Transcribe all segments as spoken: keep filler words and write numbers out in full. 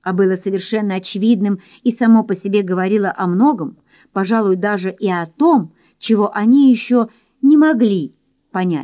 а было совершенно очевидным и само по себе говорило о многом, пожалуй, даже и о том, чего они еще не могли понять.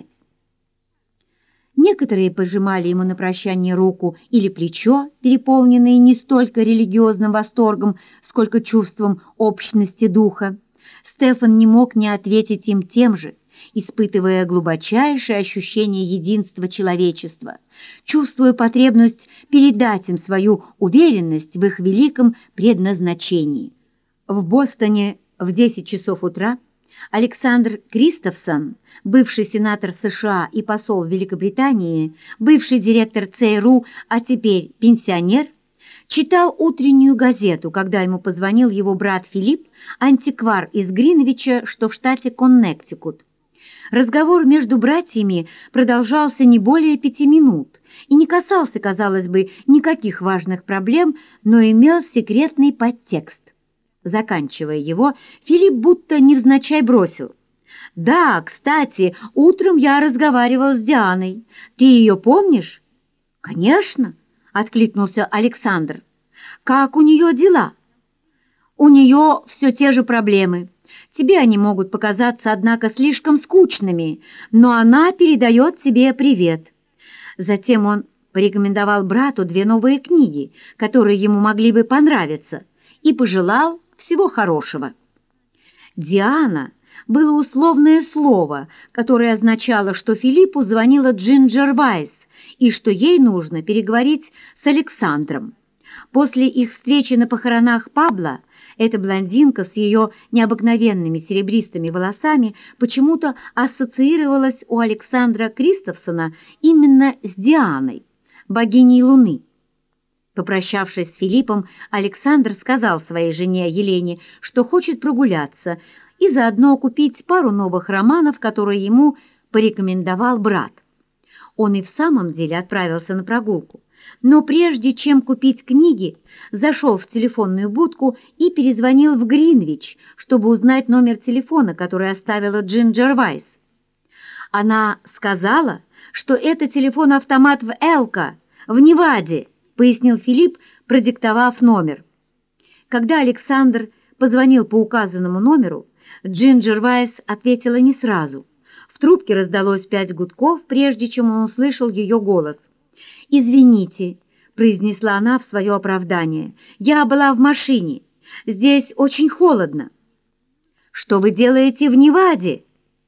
Некоторые пожимали ему на прощание руку или плечо, переполненные не столько религиозным восторгом, сколько чувством общности духа. Стефан не мог не ответить им тем же, испытывая глубочайшее ощущение единства человечества, чувствуя потребность передать им свою уверенность в их великом предназначении. В Бостоне в десять часов утра Александр Кристофсон, бывший сенатор США и посол в Великобритании, бывший директор ЦРУ, а теперь пенсионер, читал утреннюю газету, когда ему позвонил его брат Филипп, антиквар из Гринвича, что в штате Коннектикут. Разговор между братьями продолжался не более пяти минут и не касался, казалось бы, никаких важных проблем, но имел секретный подтекст. Заканчивая его, Филипп будто невзначай бросил: «Да, кстати, утром я разговаривал с Дианой. Ты ее помнишь?» «Конечно», — откликнулся Александр. «Как у нее дела?» «У нее все те же проблемы. Тебе они могут показаться, однако, слишком скучными, но она передает тебе привет». Затем он порекомендовал брату две новые книги, которые ему могли бы понравиться, и пожелал всего хорошего. Диана было условное слово, которое означало, что Филиппу звонила Джинджер Вайс и что ей нужно переговорить с Александром. После их встречи на похоронах Пабло эта блондинка с ее необыкновенными серебристыми волосами почему-то ассоциировалась у Александра Кристофсона именно с Дианой, богиней Луны. Попрощавшись с Филиппом, Александр сказал своей жене Елене, что хочет прогуляться и заодно купить пару новых романов, которые ему порекомендовал брат. Он и в самом деле отправился на прогулку, но прежде чем купить книги, зашел в телефонную будку и перезвонил в Гринвич, чтобы узнать номер телефона, который оставила Джинджер Вайс. Она сказала, что это телефон-автомат в Элко, в Неваде, пояснил Филипп, продиктовав номер. Когда Александр позвонил по указанному номеру, Джинджер Вайс ответила не сразу. В трубке раздалось пять гудков, прежде чем он услышал ее голос. «Извините», — произнесла она в свое оправдание, — «я была в машине. Здесь очень холодно». «Что вы делаете в Неваде?»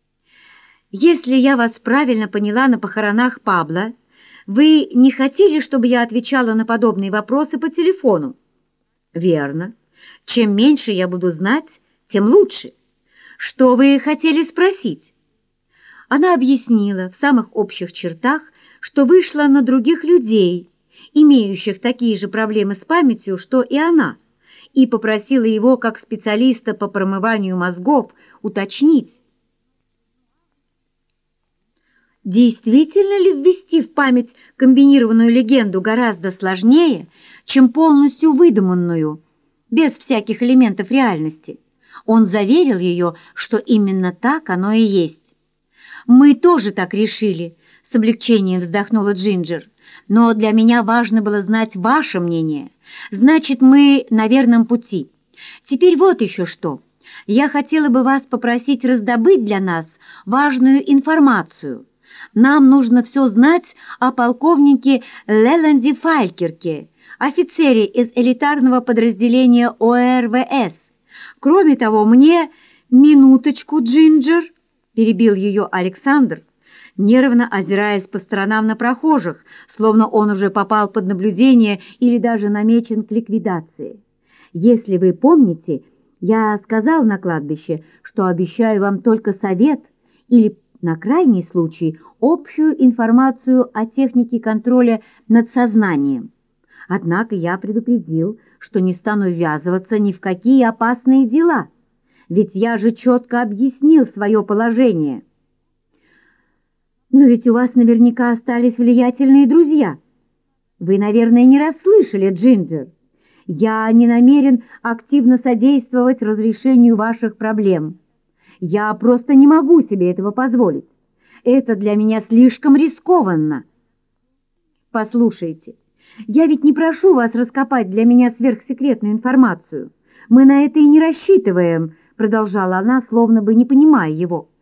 «Если я вас правильно поняла, на похоронах Пабло, вы не хотели, чтобы я отвечала на подобные вопросы по телефону?» «Верно. Чем меньше я буду знать, тем лучше. Что вы хотели спросить?» Она объяснила в самых общих чертах, что вышла на других людей, имеющих такие же проблемы с памятью, что и она, и попросила его, как специалиста по промыванию мозгов, уточнить, действительно ли ввести в память комбинированную легенду гораздо сложнее, чем полностью выдуманную, без всяких элементов реальности. Он заверил ее, что именно так оно и есть. «Мы тоже так решили», — с облегчением вздохнула Джинджер, «но для меня важно было знать ваше мнение. Значит, мы на верном пути. Теперь вот еще что. Я хотела бы вас попросить раздобыть для нас важную информацию. Нам нужно все знать о полковнике Леланде Фалькирке, офицере из элитарного подразделения О Р В С. Кроме того, мне...» «Минуточку, Джинджер», — перебил ее Александр, нервно озираясь по сторонам на прохожих, словно он уже попал под наблюдение или даже намечен к ликвидации. «Если вы помните, я сказал на кладбище, что обещаю вам только совет или, на крайний случай, общую информацию о технике контроля над сознанием. Однако я предупредил, что не стану ввязываться ни в какие опасные дела, ведь я же четко объяснил свое положение». «Но ведь у вас наверняка остались влиятельные друзья. Вы, наверное, не расслышали, Джинджер. Я не намерен активно содействовать разрешению ваших проблем. Я просто не могу себе этого позволить. Это для меня слишком рискованно». «Послушайте, «Я ведь не прошу вас раскопать для меня сверхсекретную информацию. Мы на это и не рассчитываем», — продолжала она, словно бы не понимая его.